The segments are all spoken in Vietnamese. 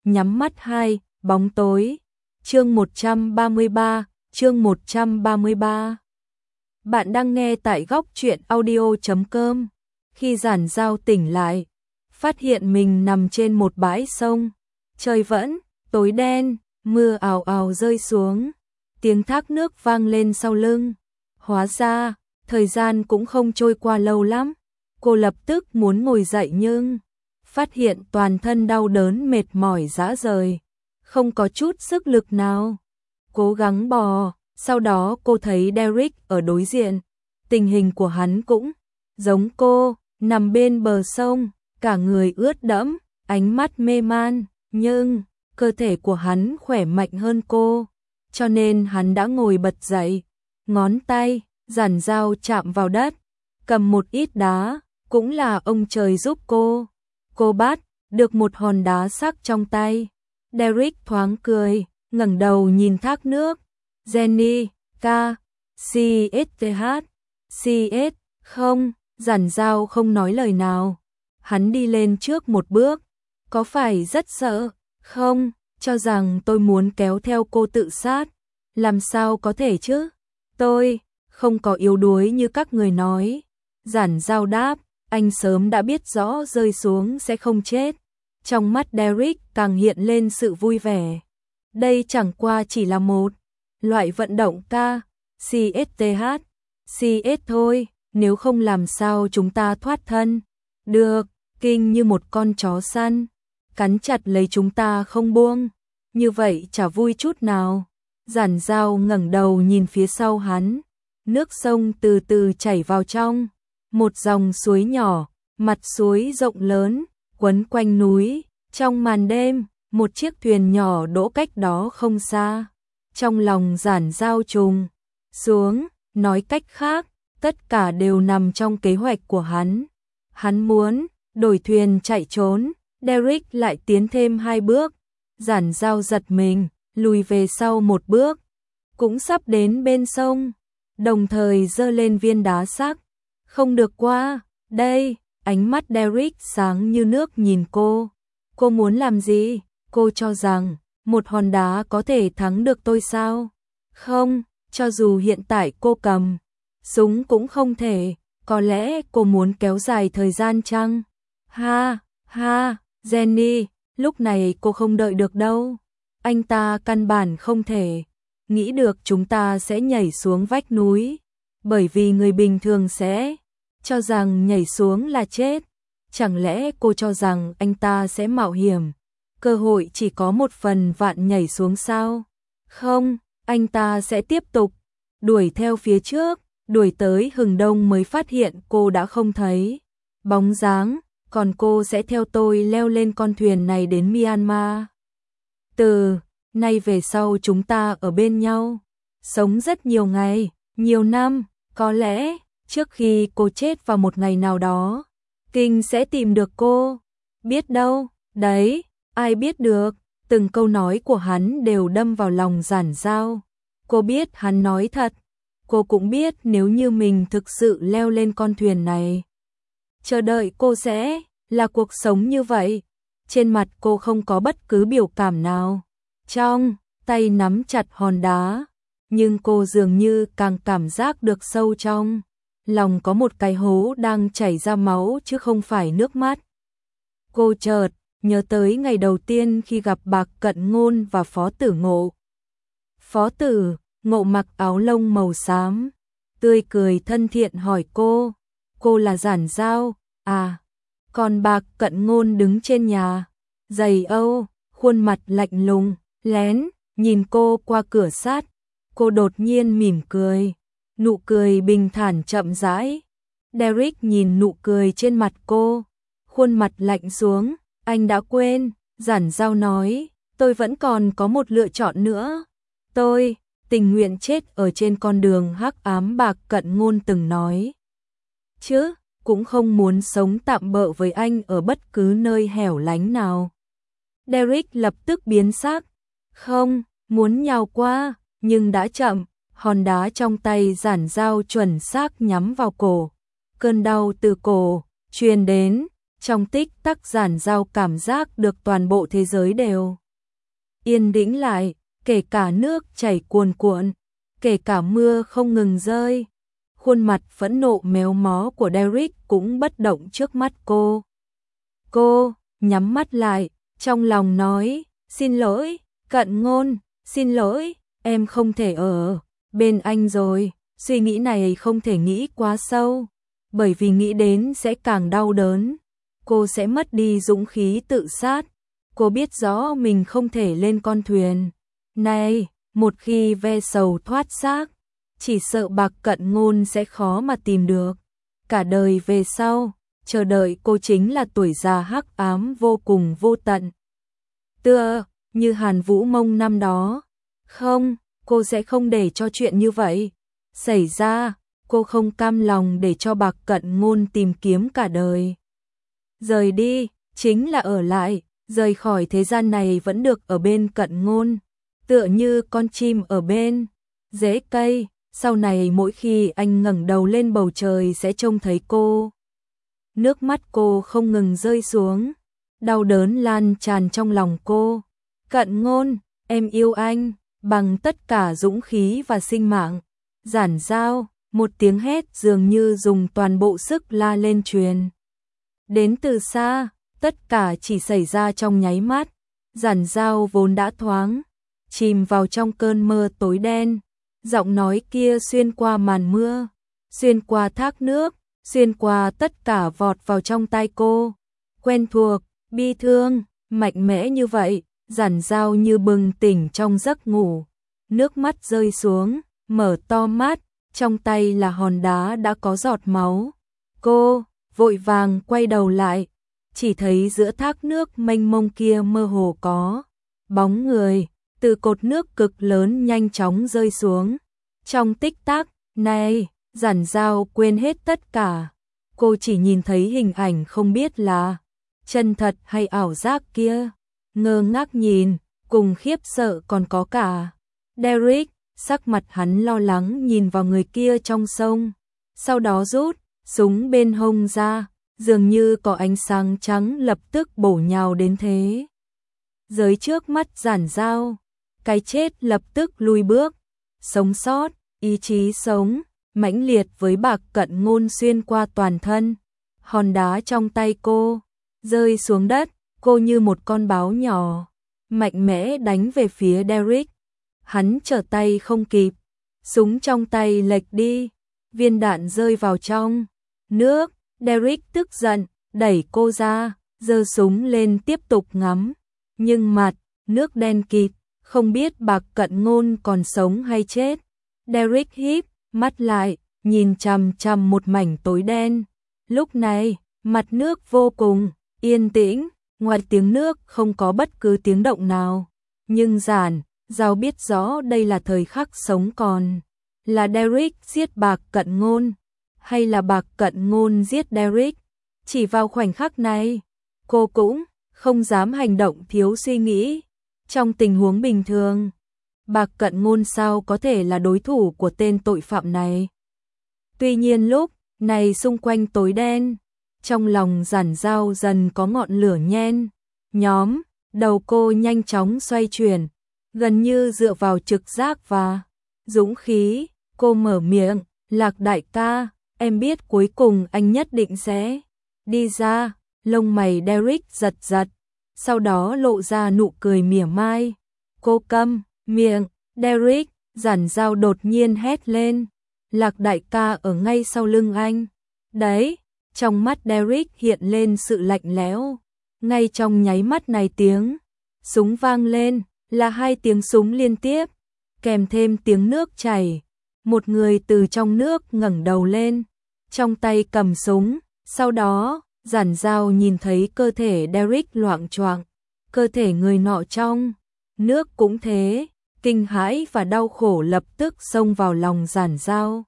nhắm mắt hai, bóng tối. Chương 133. Bạn đang nghe tại góc truyện audio.com. Khi Giản Giao tỉnh lại, phát hiện mình nằm trên một bãi sông. Trời vẫn tối đen, mưa ào ào rơi xuống. Tiếng thác nước vang lên sau lưng. Hóa ra, thời gian cũng không trôi qua lâu lắm. Cô lập tức muốn ngồi dậy nhưng phát hiện toàn thân đau đớn mệt mỏi rã rời, không có chút sức lực nào. Cố gắng bò, sau đó cô thấy Derek ở đối diện. Tình hình của hắn cũng giống cô, nằm bên bờ sông, cả người ướt đẫm, ánh mắt mê man, nhưng cơ thể của hắn khỏe mạnh hơn cô, cho nên hắn đã ngồi bật dậy. Ngón tay Giản Giao chạm vào đất, cầm một ít đá, cũng là ông trời giúp cô. Cô bắt được một hòn đá sắc trong tay. Derek thoáng cười, ngẩng đầu nhìn thác nước. Jenny, CSTH, không, Giản Giao không nói lời nào. Hắn đi lên trước một bước. Có phải rất sợ? Không, cho rằng tôi muốn kéo theo cô tự sát. Làm sao có thể chứ? Tôi không có yếu đuối như các người nói. Giản Giao đáp, anh sớm đã biết rõ rơi xuống sẽ không chết. Trong mắt Derek càng hiện lên sự vui vẻ. Đây chẳng qua chỉ là một loại vận động CS thôi, nếu không làm sao chúng ta thoát thân. Được, kinh như một con chó săn, cắn chặt lấy chúng ta không buông. Như vậy chả vui chút nào. Giản Giao ngẩng đầu nhìn phía sau hắn. Nước sông từ từ chảy vào trong. Một dòng suối nhỏ, mặt suối rộng lớn, quấn quanh núi. Trong màn đêm, một chiếc thuyền nhỏ đỗ cách đó không xa. Trong lòng Giản Giao trùng xuống, nói cách khác, tất cả đều nằm trong kế hoạch của hắn. Hắn muốn đổi thuyền chạy trốn. Derek lại tiến thêm 2 bước. Giản Giao giật mình, lùi về sau một bước. Cũng sắp đến bên sông, đồng thời giơ lên viên đá sắc. Không được qua đây. Ánh mắt Derek sáng như nước nhìn cô. Cô muốn làm gì? Cô cho rằng một hòn đá có thể thắng được tôi sao? Không, cho dù hiện tại cô cầm súng cũng không thể. Có lẽ cô muốn kéo dài thời gian chăng? Ha, Jenny, lúc này cô không đợi được đâu. Anh ta căn bản không thể nghĩ được chúng ta sẽ nhảy xuống vách núi. Bởi vì người bình thường sẽ cho rằng nhảy xuống là chết. Chẳng lẽ cô cho rằng anh ta sẽ mạo hiểm? Cơ hội chỉ có 1 phần vạn nhảy xuống sao? Không, anh ta sẽ tiếp tục đuổi theo phía trước, đuổi tới hừng đông mới phát hiện cô đã không thấy bóng dáng, còn cô sẽ theo tôi leo lên con thuyền này đến Myanmar. Từ nay về sau chúng ta ở bên nhau, sống rất nhiều ngày, nhiều năm, có lẽ trước khi cô chết vào một ngày nào đó, Kinh sẽ tìm được cô. Biết đâu, đấy, ai biết được. Từng câu nói của hắn đều đâm vào lòng Giản Giao. Cô biết hắn nói thật. Cô cũng biết nếu như mình thực sự leo lên con thuyền này, chờ đợi cô sẽ là cuộc sống như vậy. Trên mặt cô không có bất cứ biểu cảm nào. Trong tay nắm chặt hòn đá, nhưng cô dường như càng cảm giác được sâu trong lòng có một cái hố đang chảy ra máu chứ không phải nước mắt. Cô chợt nhớ tới ngày đầu tiên khi gặp Bạc Cận Ngôn và Phó Tử Ngộ. Phó Tử Ngộ mặc áo lông màu xám, tươi cười thân thiện hỏi cô là Giản Giao à? Còn Bạc Cận Ngôn đứng trên nhà giày Âu, khuôn mặt lạnh lùng, lén nhìn cô qua cửa sắt. Cô đột nhiên mỉm cười, nụ cười bình thản chậm rãi. Derek nhìn nụ cười trên mặt cô, khuôn mặt lạnh xuống. Anh đã quên, Giản Giao nói, tôi vẫn còn có một lựa chọn nữa. Tôi tình nguyện chết ở trên con đường hắc ám Bạc Cận Ngôn từng nói. Chứ, cũng không muốn sống tạm bợ với anh ở bất cứ nơi hẻo lánh nào. Derek lập tức biến sắc. Không, muốn nhào qua, nhưng đã chậm. Hòn đá trong tay Giản Giao chuẩn xác nhắm vào cổ. Cơn đau từ cổ truyền đến, Trong tích tắc Giản Dao cảm giác được toàn bộ thế giới đều yên tĩnh lại, kể cả nước chảy cuồn cuộn, kể cả mưa không ngừng rơi. Khuôn mặt phẫn nộ méo mó của Derrick cũng bất động trước mắt cô. Cô nhắm mắt lại, trong lòng nói, xin lỗi, Cận Ngôn, xin lỗi, em không thể ở bên anh rồi. Suy nghĩ này không thể nghĩ quá sâu, bởi vì nghĩ đến sẽ càng đau đớn. Cô sẽ mất đi dũng khí tự sát. Cô biết rõ mình không thể lên con thuyền này, một khi ve sầu thoát xác, chỉ sợ Bạc Cận Ngôn sẽ khó mà tìm được. Cả đời về sau, chờ đợi cô chính là tuổi già hắc ám vô cùng vô tận. Tựa như Hàn Vũ Mông năm đó. Không, cô sẽ không để cho chuyện như vậy xảy ra. Cô không cam lòng để cho Bạc Cận Ngôn tìm kiếm cả đời. Rời đi, chính là ở lại, rời khỏi thế gian này vẫn được ở bên Cận Ngôn. Tựa như con chim ở bên rễ cây, sau này mỗi khi anh ngẩng đầu lên bầu trời sẽ trông thấy cô. Nước mắt cô không ngừng rơi xuống, đau đớn lan tràn trong lòng cô. Cận Ngôn, em yêu anh, bằng tất cả dũng khí và sinh mạng. Giản Dao, một tiếng hét dường như dùng toàn bộ sức la lên truyền đến từ xa, tất cả chỉ xảy ra trong nháy mắt. Giản Dao vốn đã thoáng chìm vào trong cơn mơ tối đen, giọng nói kia xuyên qua màn mưa, xuyên qua thác nước, xuyên qua tất cả vọt vào trong tai cô. Quen thuộc, bi thương, mạnh mẽ như vậy. Giản Dao như bừng tỉnh trong giấc ngủ, nước mắt rơi xuống, mở to mắt, trong tay là hòn đá đã có giọt máu. Cô vội vàng quay đầu lại, chỉ thấy giữa thác nước mênh mông kia mơ hồ có bóng người từ cột nước cực lớn nhanh chóng rơi xuống. Trong tích tắc này, Giản Dao quên hết tất cả. Cô chỉ nhìn thấy hình ảnh không biết là chân thật hay ảo giác kia. Ngơ ngác nhìn, cùng khiếp sợ còn có cả Derrick, sắc mặt hắn lo lắng nhìn vào người kia trong sông, sau đó rút súng bên hông ra, dường như có ánh sáng trắng lập tức bổ nhào đến thế giới trước mắt Giản Dao. Cái chết lập tức lùi bước, sống sót, ý chí sống mãnh liệt với Bạc Cận Ngôn xuyên qua toàn thân. Hòn đá trong tay cô rơi xuống đất, cô như một con báo nhỏ mạnh mẽ đánh về phía Derrick. Hắn trở tay không kịp, súng trong tay lệch đi, viên đạn rơi vào trong nước. Derrick tức giận đẩy cô ra, giơ súng lên tiếp tục ngắm, nhưng mặt nước đen kịt, không biết Bạc Cận Ngôn còn sống hay chết. Derrick híp mắt lại, nhìn chằm chằm một mảnh tối đen. Lúc này, mặt nước vô cùng yên tĩnh, ngoài tiếng nước không có bất cứ tiếng động nào. Nhưng Giản Dao biết rõ đây là thời khắc sống còn. Là Derrick giết Bạc Cận Ngôn, hay là Bạc Cận Ngôn giết Derrick? Chỉ vào khoảnh khắc này, cô cũng không dám hành động thiếu suy nghĩ. Trong tình huống bình thường, Bạc Cận Ngôn sao có thể là đối thủ của tên tội phạm này? Tuy nhiên lúc này xung quanh tối đen, trong lòng Giản Dao dần có ngọn lửa nhen nhóm, đầu cô nhanh chóng xoay chuyển, gần như dựa vào trực giác và dũng khí, cô mở miệng, Lạc đại ca, em biết cuối cùng anh nhất định sẽ đi ra. Lông mày Derrick giật giật, sau đó lộ ra nụ cười mỉa mai. Cô câm miệng, Derrick. Giản Dao đột nhiên hét lên, Lạc đại ca ở ngay sau lưng anh. Đấy, trong mắt Derrick hiện lên sự lạnh lẽo. Ngay trong nháy mắt này tiếng súng vang lên, là 2 tiếng súng liên tiếp, kèm thêm tiếng nước chảy. Một người từ trong nước ngẩng đầu lên, trong tay cầm súng, sau đó Giản Dao nhìn thấy cơ thể Derrick loạng choạng, cơ thể người nọ trong nước cũng thế. Kinh hãi và đau khổ lập tức xông vào lòng Giản Dao.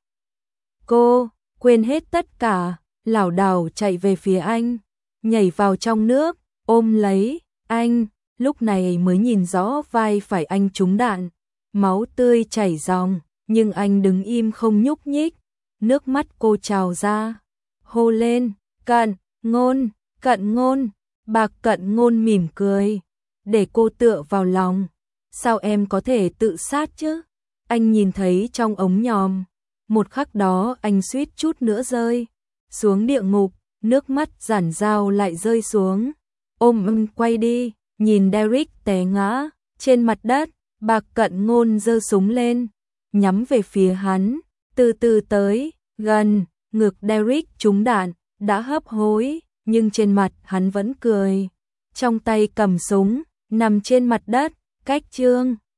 Cô quên hết tất cả, lảo đảo chạy về phía anh, nhảy vào trong nước, ôm lấy anh, lúc này mới nhìn rõ vai phải anh trúng đạn, máu tươi chảy ròng, nhưng anh đứng im không nhúc nhích. Nước mắt cô trào ra, hô lên, Cận Ngôn, Cận Ngôn, Bạc Cận Ngôn mỉm cười, để cô tựa vào lòng. Sao em có thể tự sát chứ? Anh nhìn thấy trong ống nhòm. Một khắc đó anh suýt chút nữa rơi xuống địa ngục, nước mắt giản dao lại rơi xuống. Ôm quay đi, nhìn Derrick té ngã trên mặt đất, Bạc Cận Ngôn giơ súng lên, nhắm về phía hắn, từ từ tới, gần, ngực Derrick trúng đạn, đã hấp hối, nhưng trên mặt hắn vẫn cười. Trong tay cầm súng, nằm trên mặt đất, cách Trương